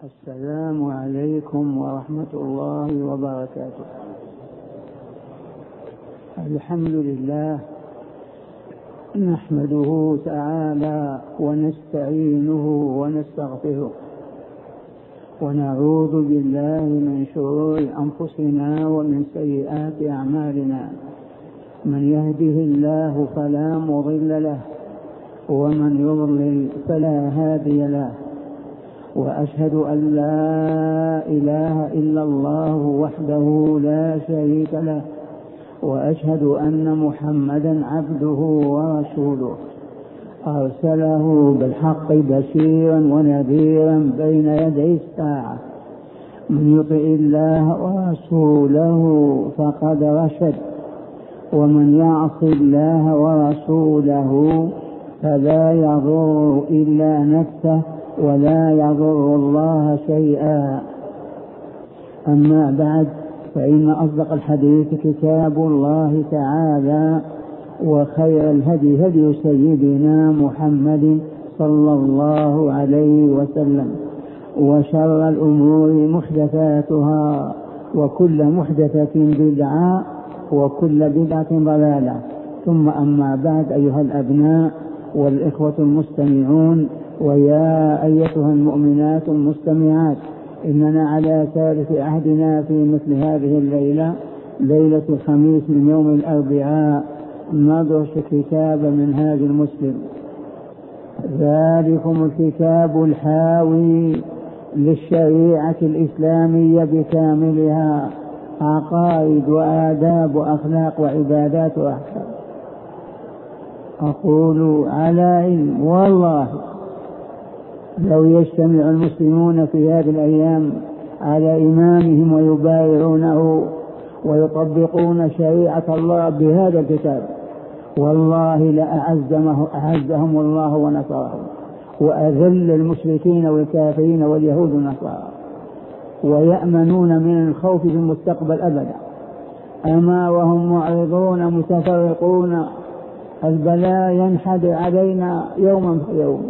السلام عليكم ورحمة الله وبركاته. الحمد لله نحمده تعالى ونستعينه ونستغفره ونعوذ بالله من شرور أنفسنا ومن سيئات أعمالنا. من يهده الله فلا مضل له ومن يضلل فلا هادي له، وأشهد أن لا إله إلا الله وحده لا شريك له، وأشهد أن محمدا عبده ورسوله أرسله بالحق بشيرا ونذيرا بين يدي الساعة. من يطع الله ورسوله فقد رشد، ومن يعص الله ورسوله فلا يضر إلا نفسه ولا يضر الله شيئا. أما بعد، فإن أصدق الحديث كتاب الله تعالى، وخير الهدي هدي سيدنا محمد صلى الله عليه وسلم، وشر الأمور محدثاتها، وكل محدثة بدعة، وكل بدعة ضلالة. ثم أما بعد، أيها الأبناء والإخوة المستمعون، ويا أيتها المؤمنات المستمعات، إننا على ثالث عهدنا في مثل هذه الليلة، ليلة الخميس من يوم الأربعاء، ندرس كتاب منهاج المسلم. ذلكم الكتاب الحاوي للشريعة الإسلامية بكاملها، عقائد وآداب وأخلاق وعبادات وأحكام. أقول على علم، والله لو يجتمع المسلمون في هذه الأيام على إمامهم ويبايعونه ويطبقون شريعة الله بهذا الكتاب، والله لأعزهم الله ونصرهم، وأذل المشركين والكافرين واليهود والنصارى، ويأمنون من الخوف في المستقبل أبدا. أما وهم معرضون متفرقون، البلاء ينحدر علينا يوما فيوم.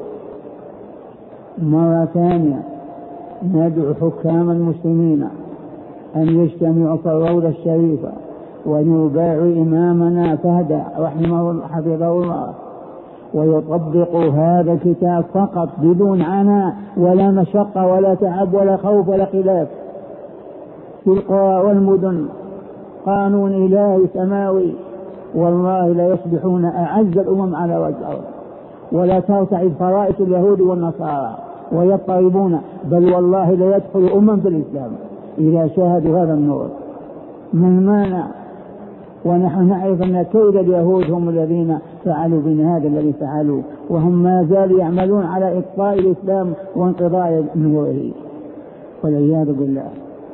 مرة ثانية ندعو حكام المسلمين أن يجتمعوا في الروضة الشريفة ويبايعوا إمامنا فهد حفظه الله، ويطبقوا هذا الكتاب فقط بدون عناء ولا مشقة ولا تعب ولا خوف ولا خلاف. في القرى والمدن قانون إلهي سماوي، والله لا يصبحون أعز الأمم على وجه الأرض، ولا ترتعد فرائس اليهود والنصارى ويضطربون، بل والله لا يدخل في الإسلام إذا شاهدوا هذا النور. من مانع؟ ونحن نعرف أن كيد اليهود هم الذين فعلوا بنا هذا الذي فعلوا، وهم ما زالوا يعملون على إطفاء الإسلام وانقضاء نوره، والعياذ بالله.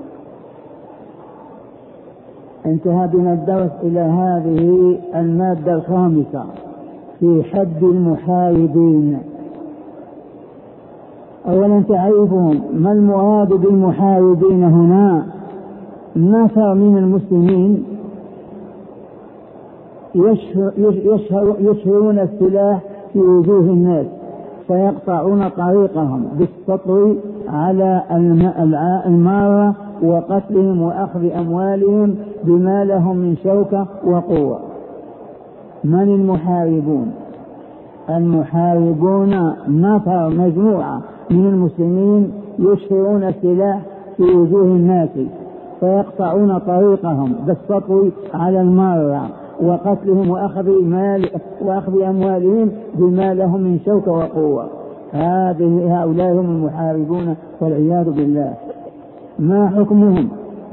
انتهى بنا الدرس إلى هذه المادة الخامسة في حد المحاربين. أولا تعرفهم، ما المراد بالمحاربين هنا؟ نفر من المسلمين يشهرون السلاح في وجوه الناس، فيقطعون طريقهم بالسطو على المارة وقتلهم وأخذ أموالهم بما لهم من شوكة وقوة. من المحاربون؟ المحاربون نفر مجموعة من المسلمين يشهرون السلاح في وجوه الناس، فيقطعون طريقهم بالسطو على المارة وقتلهم وأخذ أموالهم بما لهم من شوكة وقوة. هؤلاء هم المحاربون والعياذ بالله. ما حكمهم؟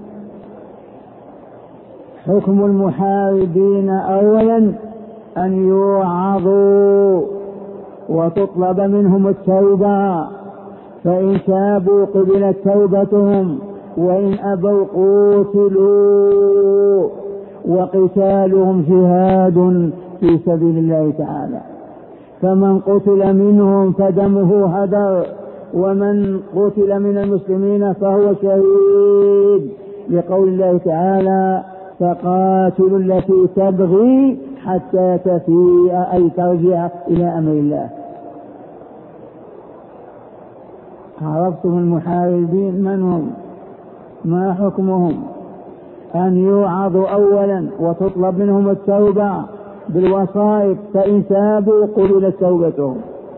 حكم المحاربين أولا أن يوعظوا وتطلب منهم التوبة، فإن تابوا قبلت توبتهم، وإن أبوا قتلوا، وقتالهم جهاد في سبيل الله تعالى. فمن قتل منهم فدمه هدر، ومن قتل من المسلمين فهو شهيد، لقول الله تعالى: فقاتلوا التي تبغي حتى تفيء أي ترجع إلى أمر الله. عرفتم المحاربين من هم؟ ما حكمهم؟ أن يوعظوا أولا وتطلب منهم التوبة بالوسائط، فإن تابوا قبلت توبتهم،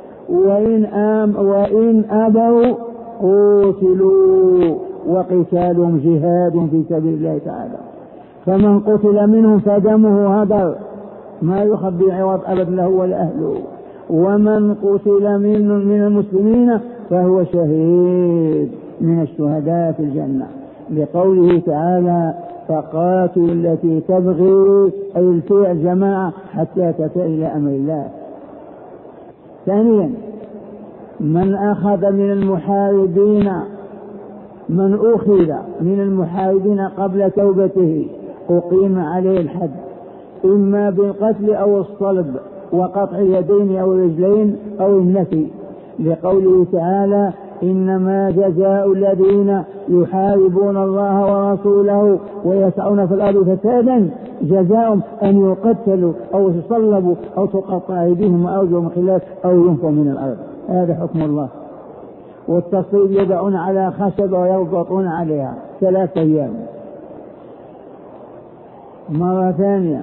وإن أبوا قتلوا، وقتالهم جهاد في سبيل الله تعالى. فمن قتل منهم فدمه هدر ما يخبي عوض أبد له ولا أهله، ومن قتل من المسلمين فهو شهيد من الشهداء في الجنة، لقوله تعالى فقاتلوا التي تبغي، أي الفئة جماعة حتى تفئ إلى أمر الله. ثانيا من أخذ من المحاربين قبل توبته أقيم عليه الحد، إما بالقتل أو الصلب وقطع اليدين أو الرجلين أو النفي، لقوله تعالى إنما جزاء الذين يحاربون الله ورسوله ويسعون في الأرض فسادا جزاؤهم أن يقتلوا أو يصلبوا أو تقطع أيديهم وأرجلهم خلاف أو ينفوا من الأرض. هذا حكم الله. والتصليب يدعون على خشب ويربطون عليها 3 أيام. مرة ثانية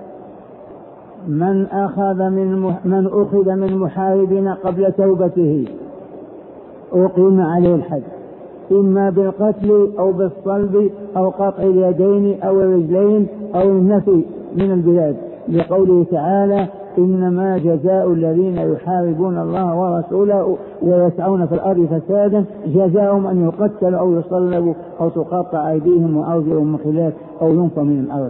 من أخذ من محاربين قبل توبته أقيم عليه الحد، إما بالقتل أو بالصلب أو قطع اليدين أو الرجلين أو النفي من البلاد، لقوله تعالى إنما جزاء الذين يحاربون الله ورسوله ويسعون في الأرض فسادا جزاؤهم أن يقتلوا أو يصلبوا أو تقطع أيديهم وأرجلهم من خلاف أو ينفوا من الأرض.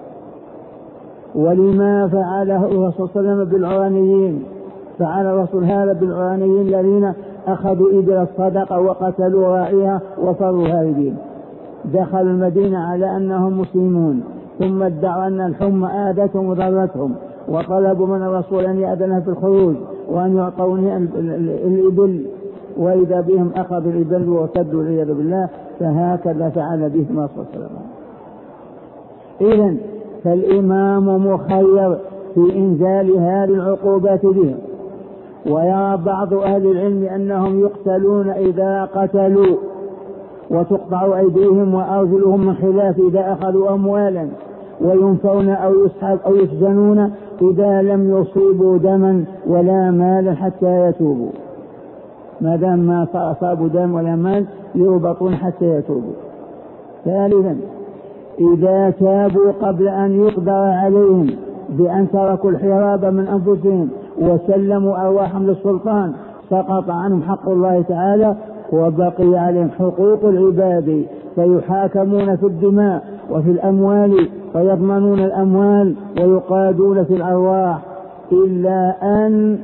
ولما فعله الرسول صلى الله عليه وسلم بالعرانيين، فعل الرسول هذا بالعرانيين الذين أخذوا إبل الصدقة وقتلوا راعيها وفروا هاربين. دخلوا المدينة على أنهم مسلمون، ثم ادعوا أن الحمى آذتهم وضرتهم، وطلبوا من الرسول أن يأذن في الخروج وأن يعطوني الإبل، وإذا بهم أخذوا الإبل وسدوا والعياذ بالله. فهكذا فعل بهم الرسول صلى الله عليه وسلم. إذن فالإمام مخير في إنزال هذه العقوبات بهم. ويرى بعض أهل العلم أنهم يقتلون إذا قتلوا، وتقطع أيديهم وأرجلهم من خلاف إذا أخذوا أموالا، وينفون أو يسجنون إذا لم يصيبوا دما ولا مالا حتى يتوبوا. ما دام ما أصابوا دم ولا مال يربطون حتى يتوبوا. ثالثا إذا تابوا قبل أن يقدر عليهم بأن تركوا الحراب من أنفسهم وسلموا أرواحهم للسلطان سقط عنهم حق الله تعالى وبقي عليهم حقوق العباد، فيحاكمون في الدماء وفي الأموال، فيضمنون الأموال ويقادون في الأرواح إلا أن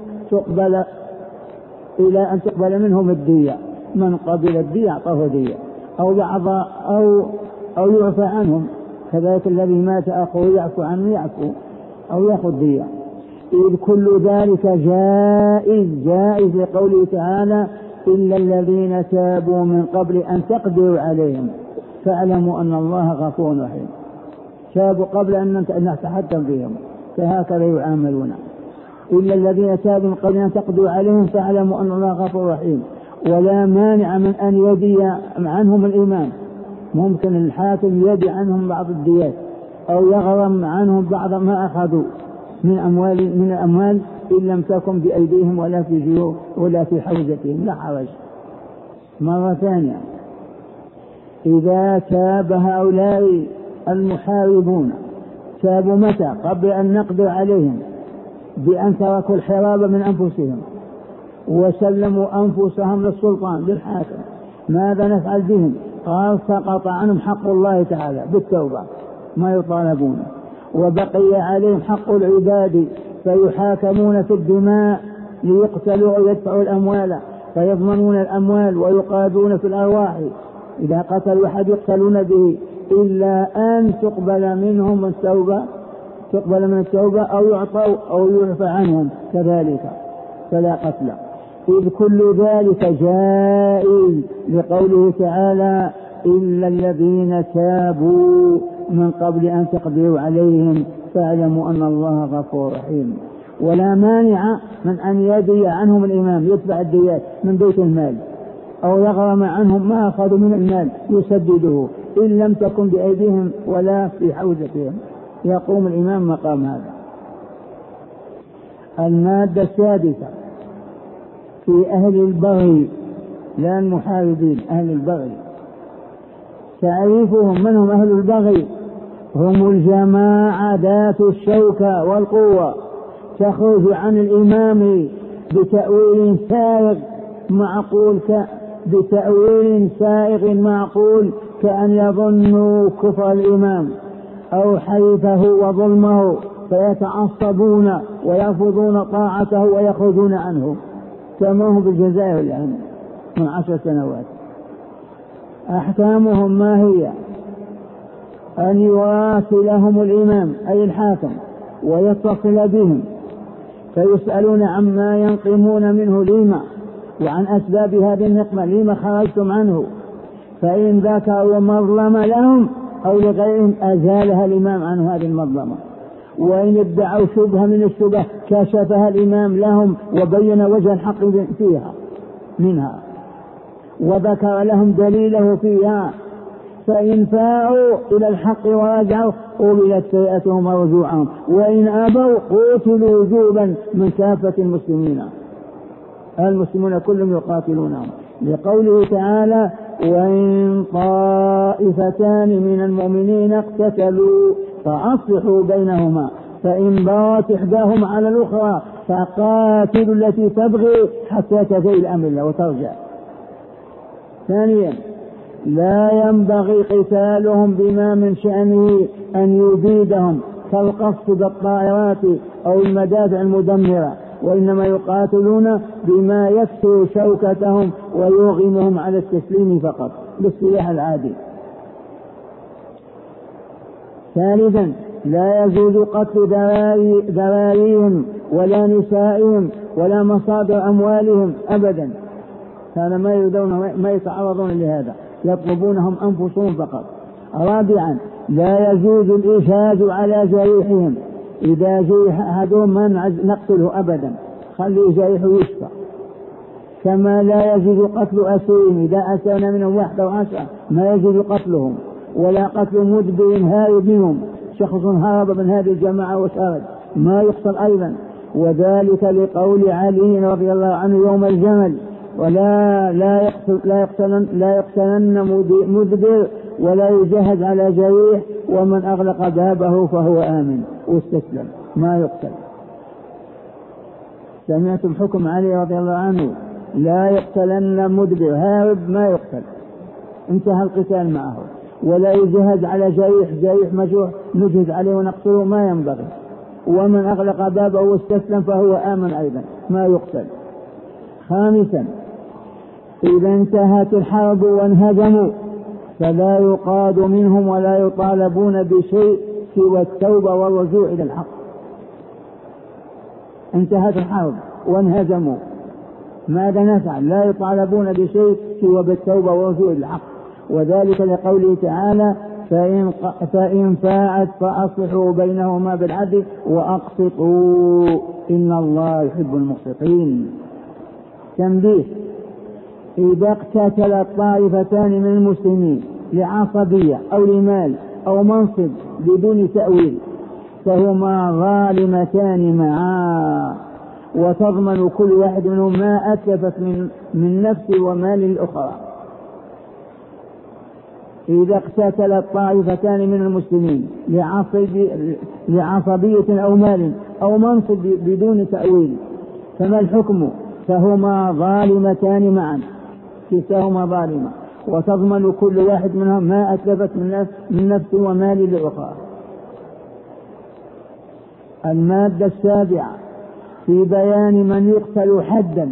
تقبل منهم الدية. من قبل الدية أعطاه دية أو بعض أو يعفى عنهم، كذلك الذي مات أخوه يعفو عنه أو يأخذ دية. إذ كل ذلك جائز لقوله تعالى إلا الذين تابوا من قبل أن تقدروا عليهم فاعلموا أن الله غفور رحيم. تابوا قبل أن نتحكم بهم، فهكذا يعاملون. إلا الذين تابوا من قبل أن تقدروا عليهم فاعلموا أن الله غفور رحيم. ولا مانع من أن يدي عنهم الإمام، ممكن الحاكم يدي عنهم بعض الديات أو يغرم عنهم بعض ما أخذوا من الأموال إن لم تكن بأيديهم ولا في جيوب ولا في حوزتهم، لا حرج. مرة ثانية إذا تاب هؤلاء المحاربون تابوا متى؟ قبل أن نقدر عليهم بأن تركوا الحراب من أنفسهم وسلموا أنفسهم للسلطان للحاكم، ماذا نفعل بهم؟ قال سقط عنهم حق الله تعالى بالتوبة ما يطالبون، وبقي عليهم حق العباد فيحاكمون في الدماء ليقتلوا أو يدفعوا الأموال، فيضمنون الأموال ويقادون في الأرواح. إذا قتلوا أحد يقتلون به إلا أن تقبل منهم التوبة، تقبل من التوبة أو يعطوا أو يعفى عنهم كذلك، فلا قتل. إذ كل ذلك جائز لقوله تعالى إلا الذين تابوا من قبل أن تقدروا عليهم فاعلموا أن الله غفور رحيم. ولا مانع من أن يدي عنهم الإمام يدفع الديات من بيت المال أو يغرم عنهم ما أخذوا من المال يسدده إن لم تكن بأيديهم ولا في حوزتهم. يقوم الإمام مقام هذا. المادة السادسة في أهل البغي، لا المحاربين، أهل البغي. تعريفهم: من هم أهل البغي؟ هم الجماعة ذات الشوكة والقوة تخرج عن الإمام بتأويل سائغ معقول كأن يظنوا كفر الإمام أو حيفه وظلمه، فيتعصبون ويرفضون طاعته ويخرجون عنه، كما هو بالجزائر الآن من 10 سنوات. أحكامهم ما هي؟ أن يراسلهم الإمام أي الحاكم ويتصل بهم فيسألون عما ينقمون منه لما، وعن أسباب هذه النقمة، لما خرجتم عنه، فإن ذكروا مظلمة لهم أو لغيرهم أزالها الإمام عنه هذه المظلمة، وإن ادعوا شبهة من الشبه كشفها الإمام لهم وبين وجه الحق فيها منها وذكر لهم دليله فيها، فإن فاءوا إلى الحق ورجعوا قبلت سيئتهم ورجوعهم، وإن أبوا قتلوا وجوبا من كافة المسلمون كلهم يقاتلونهم، لقوله تعالى: وإن طائفتان من المؤمنين اقتتلوا فأصلحوا بينهما فإن بغت إحداهما على الأخرى فقاتلوا التي تبغي حتى تفيء الأمر الله وترجع. ثانيا: لا ينبغي قتالهم بما من شأنه أن يبيدهم كالقصف بالطائرات أو المدافع المدمرة، وإنما يقاتلون بما يكسر شوكتهم ويوغمهم على التسليم فقط بالسلاح العادي. ثالثا: لا يجوز قتل ذراريهم ولا نسائهم ولا مصادر أموالهم أبدا، كان ما يتعرضون لهذا، يطلبونهم أنفسهم فقط. رابعا: لا يجوز الإشهاد على جريحهم، إذا جرح أحدهم ما نقتله أبدا، خلي جريحه يشفى. كما لا يجوز قتل أسيرهم، إذا أسرنا منهم 11 ما يجوز قتلهم، ولا قتل مدبر هارب منهم، شخص هرب من هذه الجماعة وشارد ما يقتل أيضا، وذلك لقول علي رضي الله عنه يوم الجمل: لا يقتلن مدبر ولا يجهز على جريح، ومن أغلق بابه فهو آمن، واستسلم ما يقتل. سمعتم حكم علي رضي الله عنه: لا يقتلن مدبر، هارب ما يقتل، انتهى القتال معه، ولا يجهز على جريح مجروح نجهز عليه ونقتله ما ينبغي، ومن أغلق بابه واستسلم فهو آمن أيضا ما يقتل. خامسا: إذا انتهت الحرب وانهزموا فلا يقاد منهم ولا يطالبون بشيء سوى التوبة والرجوع إلى الحق. انتهت الحرب وانهزموا ماذا نفعل؟ لا يطالبون بشيء سوى بالتوبة والرجوع إلى الحق، وذلك لقوله تعالى: فإن فاعت فأصلحوا بينهما بالعدل وأقسطوا إن الله يحب المقسطين. تنبيه: إذا اقتتل طائفتان من المسلمين لعصبية أو لمال أو منصب بدون تأويل فهما ظالمتان معا، وتضمن كل واحد منهم ما أتلفت من نفس ومال الأخرى. إذا اقتتل طائفتان من المسلمين لعصبية أو مال أو منصب بدون تأويل فما الحكم؟ فهما ظالمتان معا، كلتاهما ظالمة، وتضمن كل واحد منهم ما أتلفت من نفس ومال الأخرى. المادة السابعة في بيان من يقتل حدا.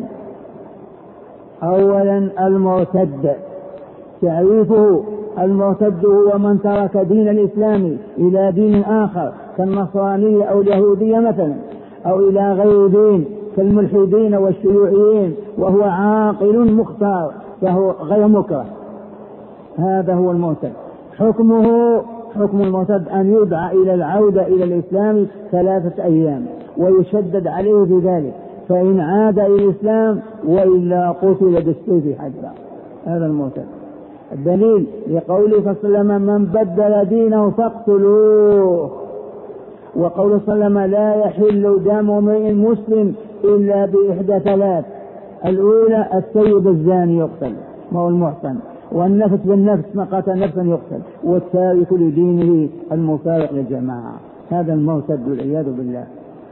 أولا: المرتد. تعريفه: المرتد هو من ترك دين الإسلام إلى دين آخر كالنصرانية أو اليهودية مثلا، أو إلى غير دين كالملحدين والشيوعيين وهو عاقل مختار فهو غير مكره، هذا هو المرتد. حكم المرتد أن يدعى إلى العودة إلى الإسلام 3 أيام ويشدد عليه في ذلك، فإن عاد إلى الإسلام وإلا قتل بالسيف حتى هذا المرتد. الدليل لقوله صلى الله عليه وسلم من بدل دينه فاقتلوه، وقوله صلى الله عليه وسلم لا يحل دم امرئ مسلم إلا بإحدى ثلاث: الأولى السيب الزاني يقتل وهو المحسن، والنفس بالنفس من قتل نفسا يقتل، والتارك لدينه المفارق للجماعة. هذا المرتد والعياذ بالله.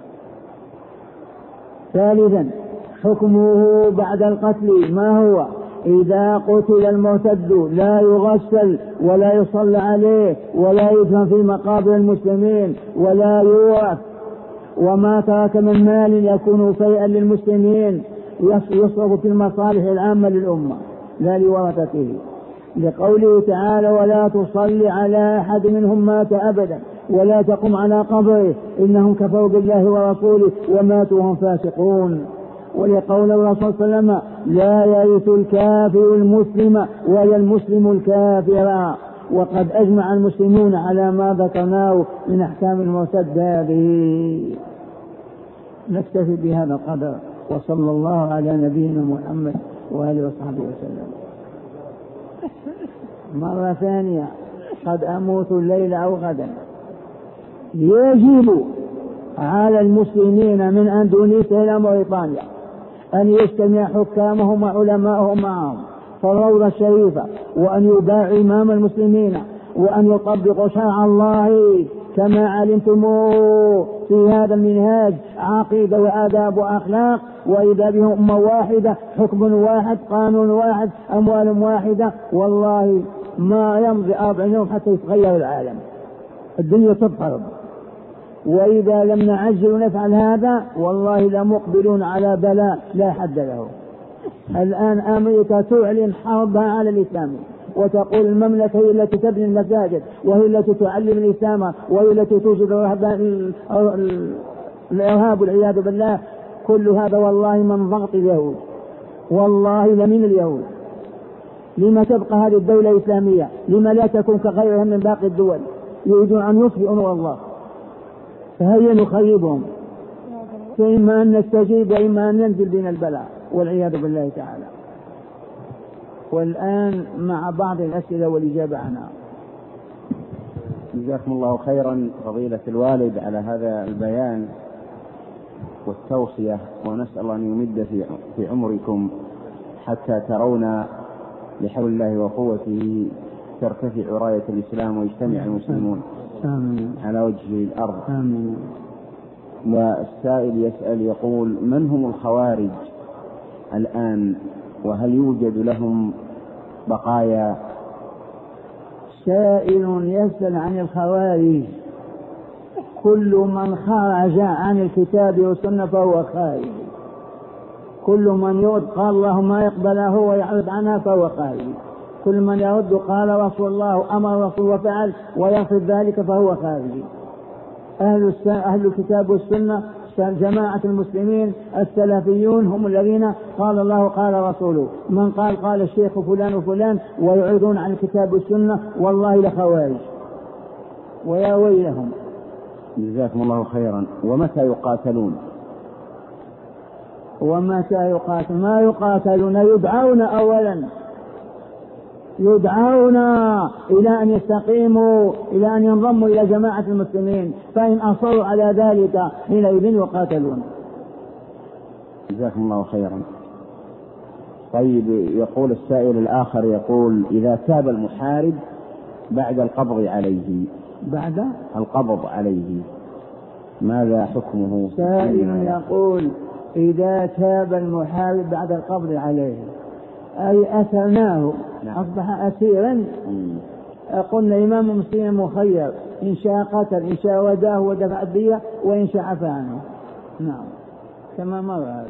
ثالثا حكمه بعد القتل ما هو؟ إذا قتل المرتد لا يغسل ولا يصلى عليه ولا يدفن في مقابر المسلمين ولا يورث، وما ترك من مال يكون فيئا للمسلمين يصرف في المصالح العامة للأمة لا لورثته، لقوله تعالى ولا تصلي على أحد منهم مات أبدا ولا تقم على قبره إنهم كفروا بالله ورسوله وماتوا وهم فاسقون. ولقول الرسول صلى الله عليه وسلم لا يرث الكافر المسلم ولا المسلم الكافر. وقد أجمع المسلمون على ما ذكرناه من أحكام المرتد هذه. نكتفي بهذا القدر، وصلى الله على نبينا محمد وآله وصحبه وسلم. مرة ثانية قد أموت الليل أو غدا. يجب على المسلمين من أندونيسيا إلى موريطانيا أن يجتمع حكامهم وعلماءهم معهم في الروضة الشريفة، وأن يبايعوا إمام المسلمين، وأن يطبقوا شرع الله كما علمتم في هذا المنهاج، عقيدة وآداب وأخلاق، وإذا بهم أمة واحدة، حكم واحد، قانون واحد، أموال واحدة. والله ما يمضي 40 يوم حتى يتغير العالم، الدنيا تضطرب. وإذا لم نعجل ونفعل هذا والله لمقبلون على بلاء لا حد له. الآن أمريكا تعلن حربها على الإسلام، وتقول المملكة هي التي تبني المساجد، وهي التي تعلم الإسلام، وهي التي توجد الإرهاب والعياذ بالله. كل هذا والله من ضغط اليهود، والله لمن اليهود. لما تبقى هذه الدولة الإسلامية؟ لما لا تكون كغيرها من باقي الدول؟ يريدون أن يطفئوا نور الله، فهيا نخيبهم، فإما أن نستجيب وإما أن ينزل بنا البلاء والعياذ بالله تعالى. والآن مع بعض الأسئلة والإجابة عنها. جزاكم الله خيرا فضيلة الوالد على هذا البيان والتوصية، ونسأل الله أن يمد في عمركم حتى ترون بحول الله وقوته ترتفع راية الإسلام ويجتمع المسلمون على وجه الأرض. آمين. والسائل يسأل يقول من هم الخوارج الآن، وهل يوجد لهم بقايا؟ سائل يسأل عن الخوارج. كل من خرج عن الكتاب والسنة فهو خارج. كل من يرد قال الله ما يقبله ويعرض عنها فهو خارج. كل من يرد قال رسول الله أمر رسول وفعل ويرفض ذلك فهو خارج. أهل الكتاب والسنة جماعة المسلمين السلفيون هم الذين قال الله قال رسوله. من قال الشيخ فلان وفلان ويعرضون عن الكتاب والسنة والله لخوارج، ويا ويلهم. جزاكم الله خيرا. ومتى يقاتلون؟ ومتى يقاتل؟ ما يقاتلون، يدعون أولا، يدعون إلى أن يستقيموا، إلى أن ينضموا إلى جماعة المسلمين، فإن أصروا على ذلك حينئذ يقاتلون. جزاكم الله خيرا. طيب، يقول السائل الآخر يقول إذا تاب المحارب بعد القبض عليه، بعد القبض عليه ماذا حكمه؟ سائل يقول إذا تاب المحارب بعد القبض عليه، أي أسرناه أصبح أسيرا، قلنا إمام مسلم مخير، إن شاء قتل، إن شاء وداه ودفع الدية، وإن شاء عفى عنه. نعم كما مر هذا.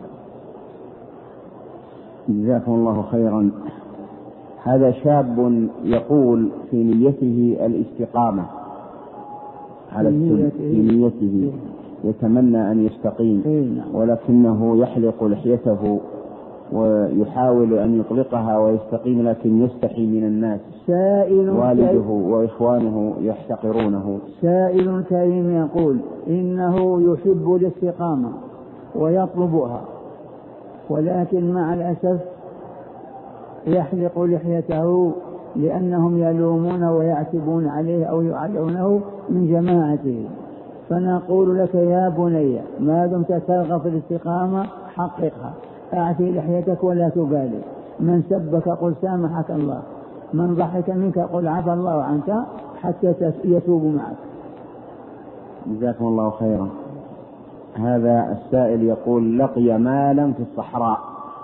جزاكم الله خيرا. هذا شاب يقول في نيته الاستقامة على السنة، في نيته يتمنى أن يستقيم، ولكنه يحلق لحيته ويحاول أن يطلقها ويستقيم، لكن يستحي من الناس. والده وإخوانه يحتقرونه. سائل كريم يقول إنه يحب الاستقامة ويطلبها، ولكن مع الأسف يحلق لحيته لأنهم يلومون ويعتبون عليه أو يعلونه من جماعته. فنقول لك يا بني ما دمت ترغب في الاستقامة حققها، أعفي لحيتك ولا تبالي، من سبك قل سامحك الله، من ضحك منك قل عفى الله عنك حتى يتوب معك. جزاكم الله خيرا. هذا السائل يقول لقي مالا في الصحراء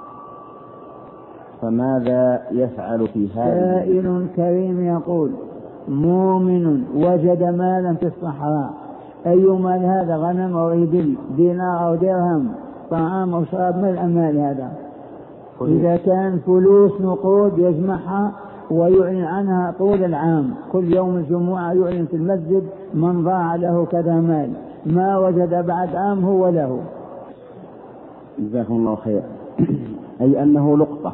فماذا يفعل في هذا؟ سائل كريم يقول مؤمن وجد مالا في الصحراء، أي مال هذا؟ غنم أو إبل، دينار أو درهم، طعام أو شراب، من الأموال هذا؟ إذا كان فلوس نقود يجمعها ويعلن عنها طول العام، كل يوم الجمعة يعلن في المسجد من ضاع له كذا مال، ما وجد بعد عام هو له. جزاكم الله خير. أي أنه لقطة.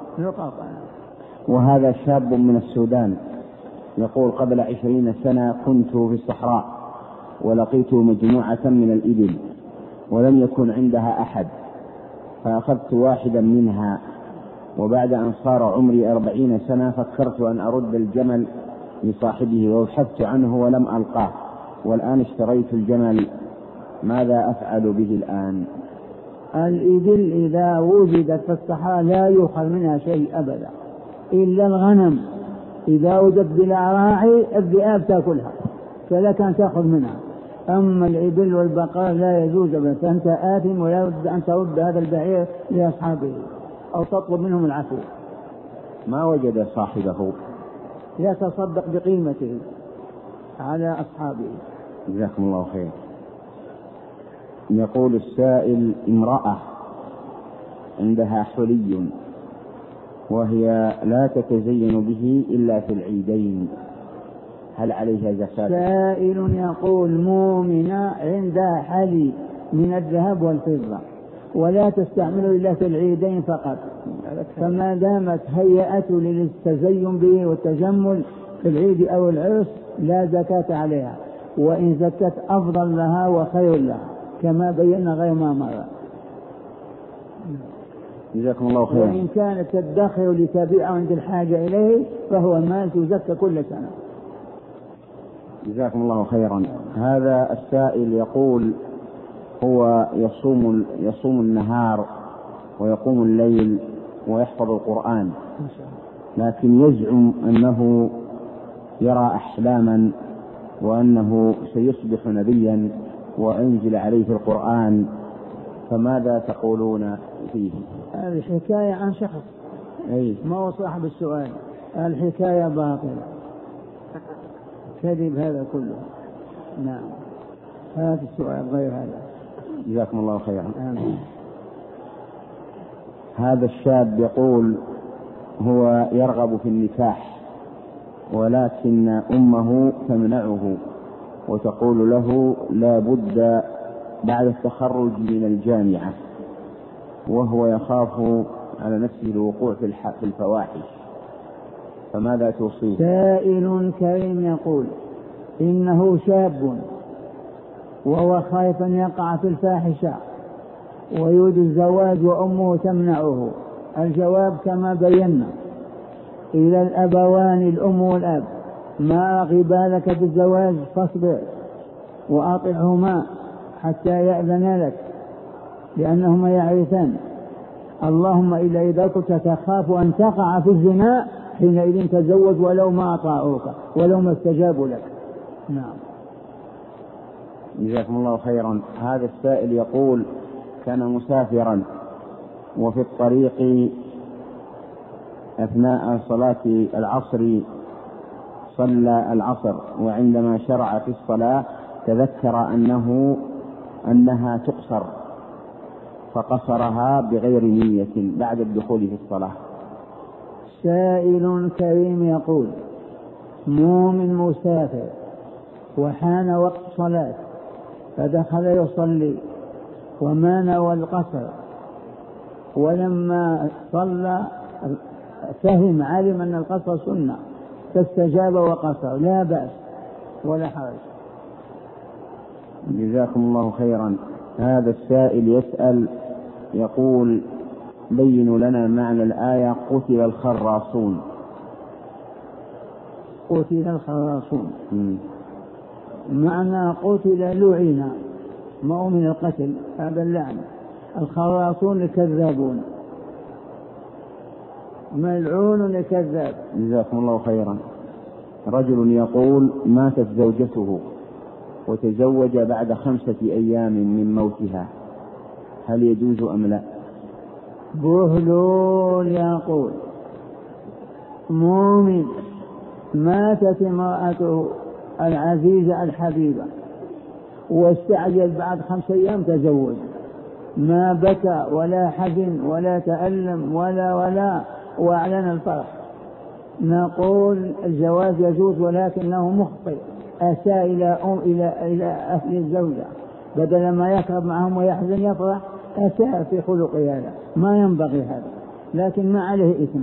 وهذا شاب من السودان يقول قبل 20 سنة كنت في الصحراء ولقيت مجموعة من الإبل ولم يكن عندها أحد، فأخذت واحدا منها، وبعد أن صار عمري 40 سنة فكرت أن أرد الجمل لصاحبه وبحثت عنه ولم ألقاه، والآن اشتريت الجمل، ماذا أفعل به الآن؟ الإبل إذا وجدت في الصحراء لا يؤخذ منها شيء أبدا إلا الغنم، إذا وجدت بلا راعي الذئاب تأكلها فلك أن تأخذ منها، أما الإبل والبقر لا يجوز، فأنت آثم ولا بد أن ترد هذا البعير لأصحابه أو تطلب منهم العفو. ما وجد صاحبه يتصدق بقيمته على أصحابه. جزاكم الله خير. يقول السائل امرأة عندها حلي وهي لا تتزين به إلا في العيدين، هل عليها زكاة؟ سائل يقول مؤمنة عندها حلي من الذهب والفضة ولا تستعمل إلا في العيدين فقط، فما دامت هيئته للتزين به والتجمل في العيد أو العرس لا زكاة عليها، وإن زكت أفضل لها وخير لها كما بينا غير ما مر. جزاكم الله خيرا. وإن كانت تدخر لتبيع عند الحاجة إليه فهو مال تزكى كل سنة. جزاكم الله خيرا. هذا السائل يقول هو يصوم النهار ويقوم الليل ويحفظ القرآن، لكن يزعم أنه يرى أحلاما وأنه سيصبح نبيا وأنزل عليه القرآن، فماذا تقولون فيه؟ الحكاية عن شخص ما هو صاحب السؤال، الحكاية باطلة، كذب هذا كله. نعم هذا السؤال غير هذا. جزاكم الله خيرا. هذا الشاب يقول هو يرغب في النكاح ولكن أمه تمنعه وتقول له لا بد بعد التخرج من الجامعة، وهو يخاف على نفسه الوقوع في الفواحش، فماذا توصيه؟ سائل كريم يقول إنه شاب وهو خايف أن يقع في الفاحشة ويريد الزواج وأمه تمنعه. الجواب كما بينا إلى الأبوان الأم والأب، ما رغبا لك بالزواج فاصبر وأطعهما حتى يأذن لك لأنهما يعرفان. اللهم إلا إذا كنت تخاف أن تقع في الزنا حينئذ تزوج ولو ما أطاعوك ولو ما استجابوا لك. نعم. جزاكم الله خيرا. هذا السائل يقول كان مسافرا وفي الطريق أثناء صلاة العصر صلى العصر، وعندما شرع في الصلاة تذكر أنها تقصر فقصرها بغير نية بعد الدخول في الصلاة. سائل كريم يقول مؤمن مسافر وحان وقت صلاة فدخل يصلي وما نوى القصر، ولما صلى فهم علم أن القصر سنة فاستجاب وقصر، لا بأس ولا حرج. جزاكم الله خيرا. هذا السائل يسأل يقول بينوا لنا معنى الآية قتل الخراصون. قتل الخراصون معنى قتل لعن، ما هو من القتل، هذا اللعن. الخراصون الكذابون، ملعون الكذاب. جزاكم الله خيرا. رجل يقول ماتت زوجته وتزوج بعد 5 أيام من موتها، هل يجوز أم لا؟ بهلول يقول مؤمن ماتت امرأته العزيزة الحبيبة واستعجل بعد 5 أيام تزوج، ما بكى ولا حزن ولا تألم ولا وأعلن الفرح، نقول الجواز يجوز ولكنه مخطئ، أساء إلى أهل الزوجة، بدل ما يكرب معهم ويحزن يفرح، أساء في خلق هذا، ما ينبغي هذا، لكن ما عليه إثم.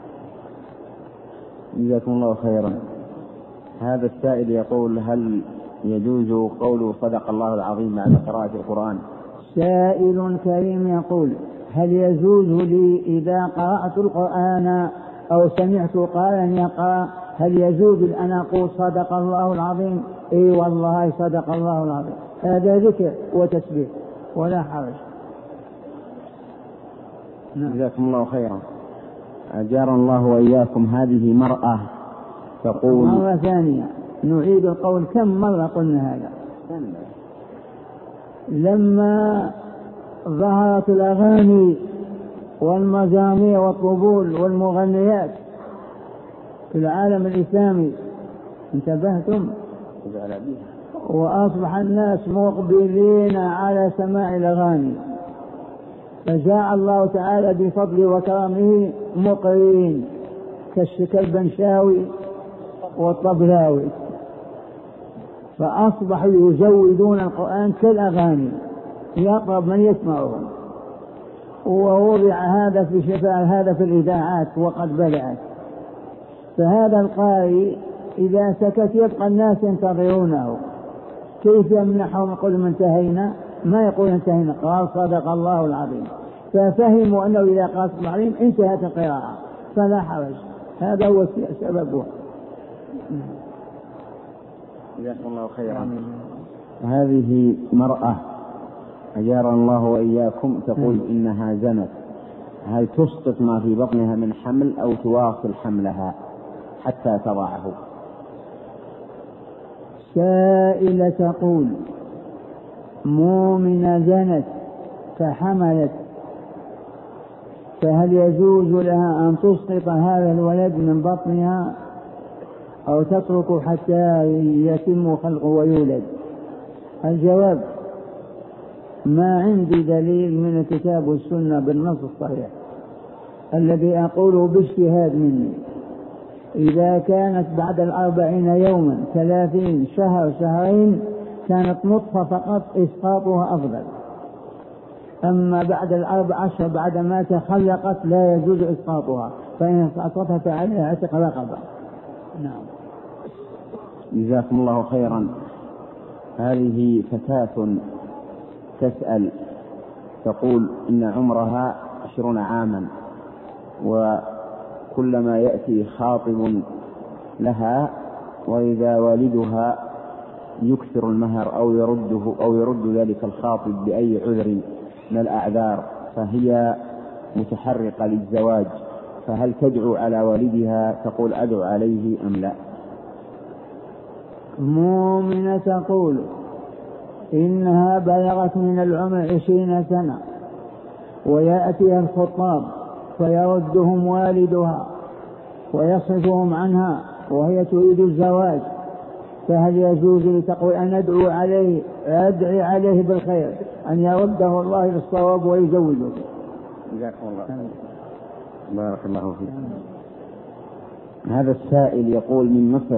جزاكم الله خيرا. هذا السائل يقول هل يجوز قوله صدق الله العظيم بعد قراءة القرآن؟ سائل كريم يقول هل يجوز لي إذا قرأت القرآن أو سمعت قائلا يقرأ هل يجوز أن أقول صدق الله العظيم؟ إي والله صدق الله العظيم، هذا ذكر وتسبيح ولا حرج. جزاكم الله خيرا. أجار الله وإياكم. هذه مرأة تقول مرة ثانية نعيد القول، كم مرة قلنا هذا؟ لما ظهرت الأغاني والمزامير والطبول والمغنيات في العالم الإسلامي انتبهتم؟ وأصبح الناس مقبلين على سماع الأغاني، فجاء الله تعالى بفضل وكرمه مقرين كالبنشاوي والطبلاوي، فأصبحوا يزودون القرآن كالأغاني يقرب من يسمعهم، ووضع هذا في شفاء هذا في الإذاعات وقد بدأت، فهذا القارئ إذا سكت يبقى الناس ينتظرونه، كيف يمنحهم؟ يقول انتهينا، ما يقول انتهينا، قال صدق الله العظيم، ففهموا أنه إذا قال صدق الله العظيم انتهت القراءة فلا حرج، هذا هو سببه. جزاكم الله خيرا. هذه مرأة أجار الله وإياكم تقول إنها زنت، هل تسقط ما في بطنها من حمل أو تواصل حملها حتى تضعه؟ سائلة تقول مؤمنة زنت فحملت، فهل يجوز لها أن تسقط هذا الولد من بطنها أو تتركه حتى يتم خلقه ويولد؟ الجواب ما عندي دليل من الكتاب والسنة بالنص الصحيح الذي أقوله باجتهاد مني. إذا كانت بعد 40 يوما 30 شهر شهرين كانت نطفة فقط إسقاطها أفضل، أما بعد 14 بعد ما تخلقت لا يجوز إسقاطها، فإن أسقطتها فعليها عتق رقبة. نعم. جزاكم الله خيرا. هذه فتاة تسأل تقول إن عمرها 20 عاما، وكلما يأتي خاطب لها وإذا والدها يكثر المهر أو يرد ذلك الخاطب بأي عذر من الأعذار، فهي متحرقة للزواج، فهل تدعو على والدها؟ تقول أدعو عليه أم لا؟ مؤمنة تقول إنها بلغت من العمر 20 سنة ويأتيها الخطاب فيردهم والدها ويصرفهم عنها وهي تريد الزواج، فهل يجوز لتقول أن أدعو عليه، أدعي عليه بالخير أن يرده الله للصواب ويزوجه؟ جزاكم الله. بارك الله فيك. هذا السائل يقول من مصر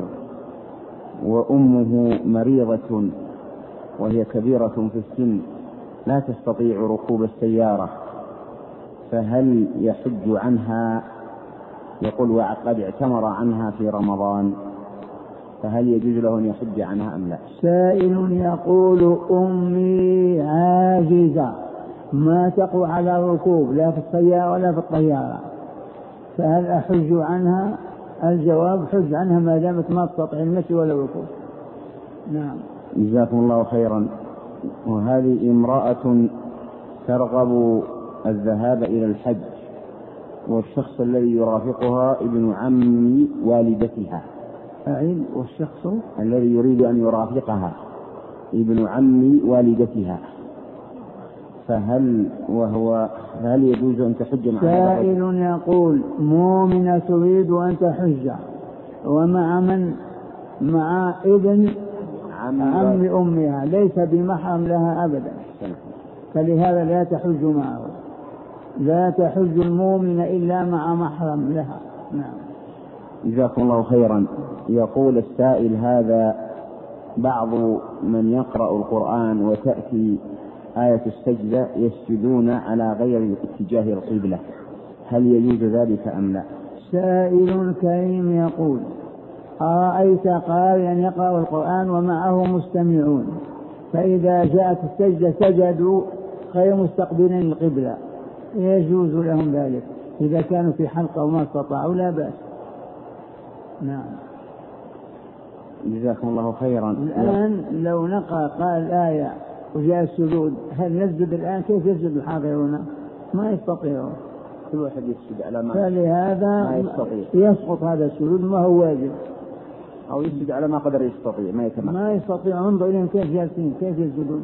وأمه مريضة وهي كبيرة في السن لا تستطيع ركوب السيارة، فهل يحج عنها؟ يقول وقد اعتمر عنها في رمضان، فهل يجوز له أن يحج عنها أم لا؟ سائل يقول أمي عاجزة ما تقوى على الركوب لا في السيارة ولا في الطيارة، فهل أحج عنها؟ الجواب حج عنها ما دامت ما تستطيع المشي ولا الركوب. نعم. جزاكم الله خيرا. وهذه امرأة ترغب الذهاب إلى الحج، والشخص الذي يرافقها ابن عم والدتها. والشخص الذي يريد أن يرافقها ابن عم والدتها، فهل يجوز أن تحج معها؟ سائل يقول مؤمنة تريد أن تحج ومع من؟ مع ابن عم أمها ليس بمحرم لها أبدا، فلهذا لا تحج معه. لا تحج المؤمنة إلا مع محرم لها. نعم. جزاكم الله خيرا. يقول السائل هذا بعض من يقرأ القرآن وتأتي آية السجدة يسجدون على غير اتجاه القبلة، هل يجوز ذلك أم لا؟ سائل كريم يقول أرأيت قارئا يقرأ القرآن ومعه مستمعون، فإذا جاءت السجدة سجدوا غير مستقبلين القبلة، يجوز لهم ذلك إذا كانوا في حلقة وما استطاعوا لا بأس. نعم. جزاكم الله خيرا. الآن لو نقرأ قال الآية وجاء السجود، هل نسجد الآن؟ كيف يسجد الحاضرون؟ ما يستطيعون، كل واحد يسجد على ما فلهذا يسقط هذا السجود، ما هو واجب، أو يسجد على ما قدر يستطيع، ما يستطيع. انظر إليهم كيف جالسين كيف يسجدون،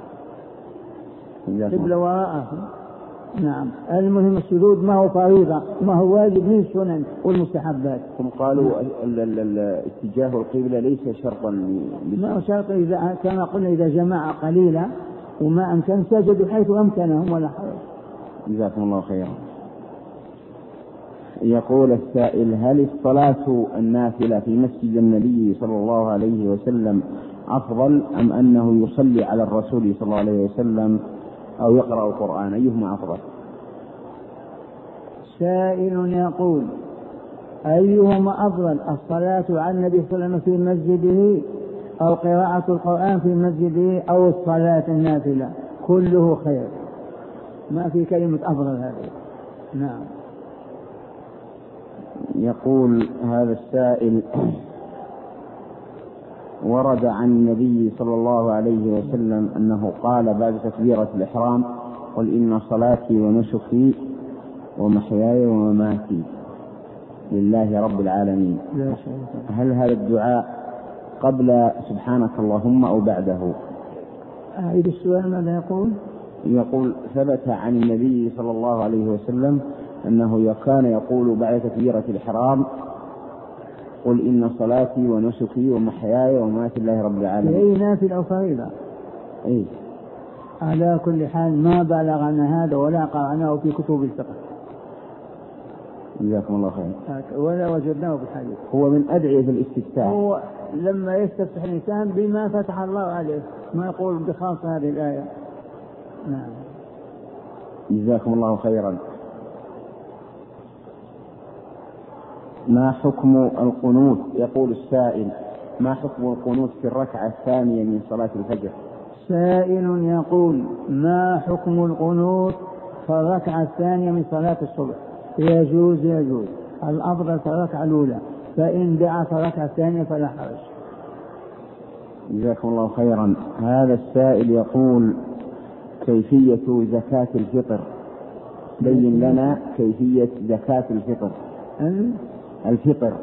قبل وراءه. نعم. المهم السجود ما هو فريضة، ما هو واجب من السنن والمستحبات. هم قالوا اتجاه القبلة ليس شرطا، ما هو شرط. إذا كما قلنا إذا جماعة قليلة وما أمكن سجدوا حيث أمكنهم ولا حرج. جزاكم الله خيرا. يقول السائل هل الصلاة النافلة في مسجد النبي صلى الله عليه وسلم أفضل أم أنه يصلي على الرسول صلى الله عليه وسلم أو يقرأ القرآن، أيهما أفضل؟ سائل يقول أيهما أفضل، الصلاة على النبي صلى الله عليه وسلم في مسجده أو قراءة القرآن في مسجده أو الصلاة النافلة؟ كله خير، ما في كلمة أفضل هذه. نعم. يقول هذا السائل ورد عن النبي صلى الله عليه وسلم أنه قال بعد تكبيرة الإحرام قل إن صلاتي ونسكي ومحياي ومماتي لله رب العالمين. هل هذا الدعاء قبل سبحانك اللهم أو بعده؟ أعيد السؤال. ماذا يقول؟ يقول ثبت عن النبي صلى الله عليه وسلم أنه كان يقول بعد تكبيرة الإحرام قل إن صلاتي ونسكي ومحياي ومماتي لله رب العالمين. أي نافلة أو فريضة؟ على كل حال ما بلغنا هذا ولا قرأناه في كتب الفقه. جزاكم الله خير. ولا وجدناه في الحديث. هو من أدعية الاستفتاح، هو لما يستفتح الإنسان بما فتح الله عليه، ما يقول بخاص هذه الآية. نعم. جزاكم الله خيرا. ما حكم القنوت؟ يقول السائل ما حكم القنوت في الركعة الثانية من صلاة الفجر؟ سائل يقول ما حكم القنوت في الركعة الثانية من صلاة الصبح؟ يجوز الأفضل في الركعة الأولى، فإن دعا في الركعة الثانية فلا حرج. جزاكم الله خيرا. هذا السائل يقول كيفية زكاة الفطر، بين لنا كيفية زكاة الفطر. الفطر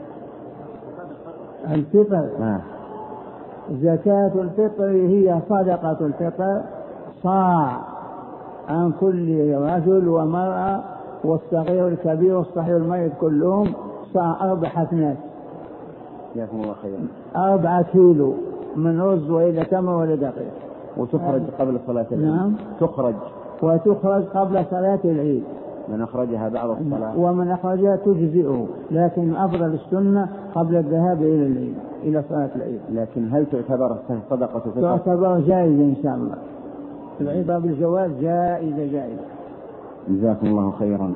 زكاة الفطر هي صدقة الفطر، صاع عن كل رجل ومرأة والصغير والكبير والصحيح والمريض كلهم، صاع 4 حفنات. جزاكم الله خيرا. 4 كيلو من رز وإلى تمر ولا دقيق. وتخرج قبل صلاة العيد. نعم. وتخرج قبل صلاة العيد. من أخرجها بعد الصلاة ومن أخرجها تجزئه، لكن أفضل السنة قبل الذهاب إلى العيد إلى صلاة العيد. لكن هل تعتبر صدقة فطر؟ تعتبر جائزة إن شاء الله، العبادة بالجواز جائزة. جزاكم الله خيرا.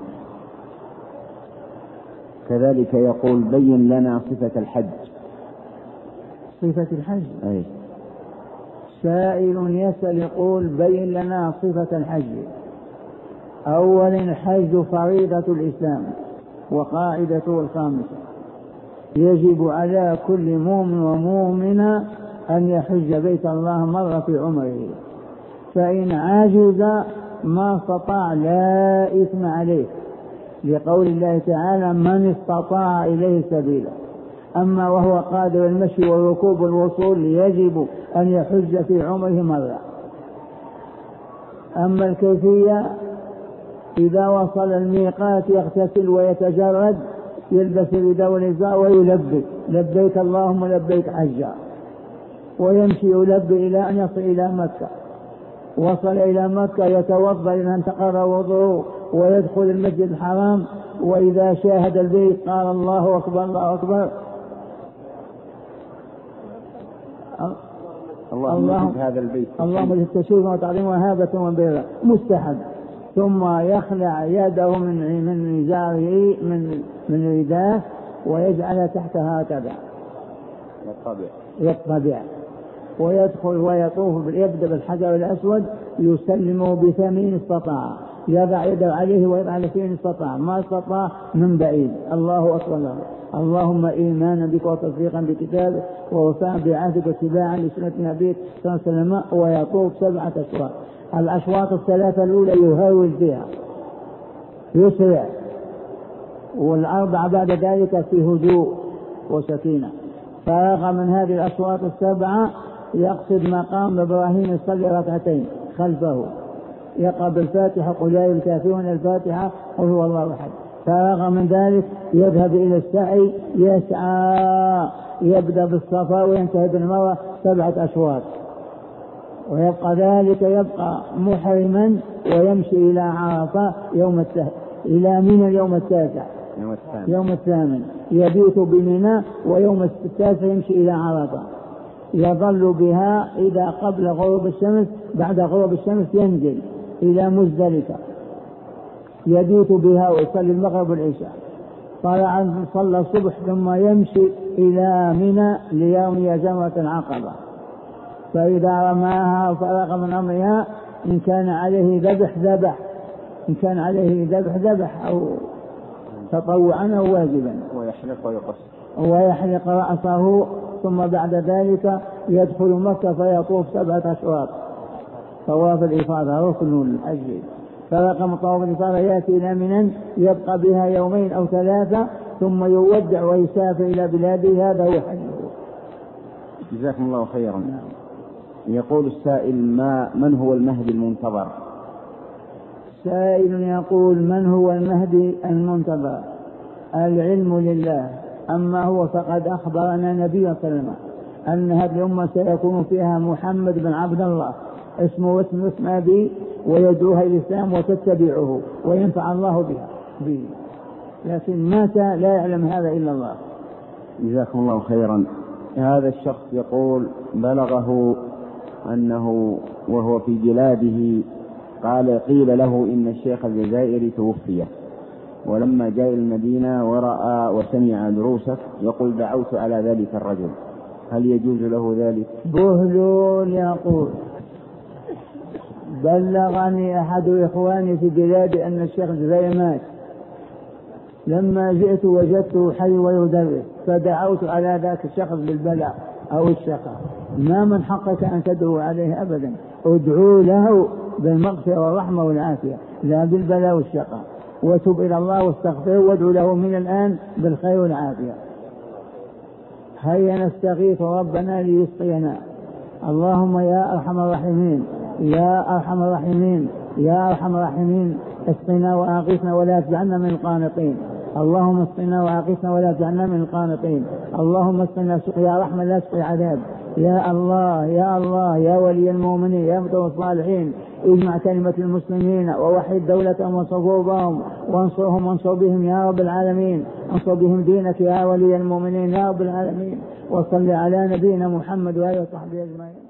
كذلك يقول بين لنا صفة الحج. صفة الحج؟ سائل يسأل يقول بين لنا صفة الحج. أولا الحج فريضة الإسلام وقاعدته الخامسة، يجب على كل مؤمن ومؤمنة أن يحج بيت الله مرة في عمره، فإن عجز ما استطاع لا إثم عليه، لقول الله تعالى من استطاع إليه سبيلا. أما وهو قادر المشي والركوب والوصول يجب أن يحج في عمره مرة. أما الكيفية إذا وصل الميقات يغتسل ويتجرد، يلبس الرداء والإزار ويلبي لبيك اللهم لبيك حجا، ويمشي يلبي إلى أن يصل إلى مكة. وصل إلى مكة يتوضأ إذا انتقض وضوءه ويدخل المسجد الحرام، وإذا شاهد البيت قال الله أكبر الله أكبر، اللهم هذا البيت اللهم التشريف وتعظيم وهابة وبيرة مستحب، ثم يخلع يده من إزاره من رداه ويجعل تحتها هكذا يطبع، ويدخل ويطوف، يبدأ بالحجر الأسود يسلمه بثمين استطاع، يضع يده عليه ويضع لثمين استطاع، ما استطاع من بعيد الله أكبر. اللهم إيمانا بك وتصديقا بكتابك ووفاء بعهدك واتباعا لسنة نبيك صلى الله عليه وسلم، ويطوف 7 أشواط. الأشواط الثلاثة الأولى يهرول فيها يسرع، والأربعة بعد ذلك في هدوء وسكينة. فرغ من هذه الأشواط 7 يقصد مقام إبراهيم يصلي 2 خلفه، يقرأ بالفاتحة قل يا أيها الكافرون الفاتحة قل هو الله أحد. فرغ من ذلك يذهب إلى السعي يسعى، يبدأ بالصفا وينتهي بالمروة 7 أشواط، ويبقى ذلك يبقى محرما ويمشي إلى عرفة إلى منى اليوم التاسع يوم الثامن يبيت بمنى، ويوم التاسع يمشي إلى عرفة، يظل بها إذا قبل غروب الشمس. بعد غروب الشمس ينزل إلى مزدلفة يبيت بها ويصلي المغرب والعشاء، طلع صلى الصبح ثم يمشي إلى منى ليرمي جمرة العقبة، فإذا رماها وفرغ من أمرها إن كان عليه ذبح ذبح، إن كان عليه ذبح أو تطوعا أو واجبا، ويحلق رأسه. ثم بعد ذلك يدخل مكة فيطوف 7 أشواط طواف الإفاضة ركن الحج. فرقم طواف الإفاضة يأتي إلى منى يبقى بها 2 أو 3 ثم يودع ويسافر إلى بلاده. هذا هو حجه. جزاكم الله خيرا. يقول السائل من هو المهدي المنتظر؟ سائل يقول من هو المهدي المنتظر؟ العلم لله، أما هو فقد أخبرنا النبي صلى الله عليه وسلم أن هذه الأمة سيكون فيها محمد بن عبد الله اسمه اسم أبي، ويدعوها إلى الإسلام وتتبعه وينفع الله به، لكن متى لا يعلم هذا إلا الله. جزاكم الله خيرا. هذا الشخص يقول بلغه أنه وهو في بلاده قيل له إن الشيخ الجزائري توفي، ولما جاء المدينة ورأى وسمع دروسك يقول دعوت على ذلك الرجل، هل يجوز له ذلك؟ بهلول يقول بلغني أحد إخواني في بلادي أن الشيخ الجزائري مات، لما جئت وجدته حي ويدرس، فدعوت على ذاك الشخص بالبلاء أو الشقاء. ما من حقك أن تدعو عليه أبدا، ادعو له بالمغفرة والرحمة والعافية لا بالبلاء والشقاء، وتب إلى الله واستغفره وادعو له من الآن بالخير والعافية. هيا نستغيث ربنا ليسقينا. اللهم يا أرحم الراحمين يا أرحم الراحمين يا أرحم الراحمين اسقنا وأغثنا ولا تجعلنا من القانطين. اللهم اسقنا وأغثنا ولا تجعلنا من القانطين. اللهم اسقنا سقيا رحمة لا سقيا عذاب. يا الله يا الله يا ولي المؤمنين يا مطر الصالحين، اجمع كلمة المسلمين ووحد دولتهم وصفوفهم وانصرهم وانصر بهم يا رب العالمين، انصر بهم دينك يا ولي المؤمنين يا رب العالمين. وصل على نبينا محمد وآله وصحبه أجمعين.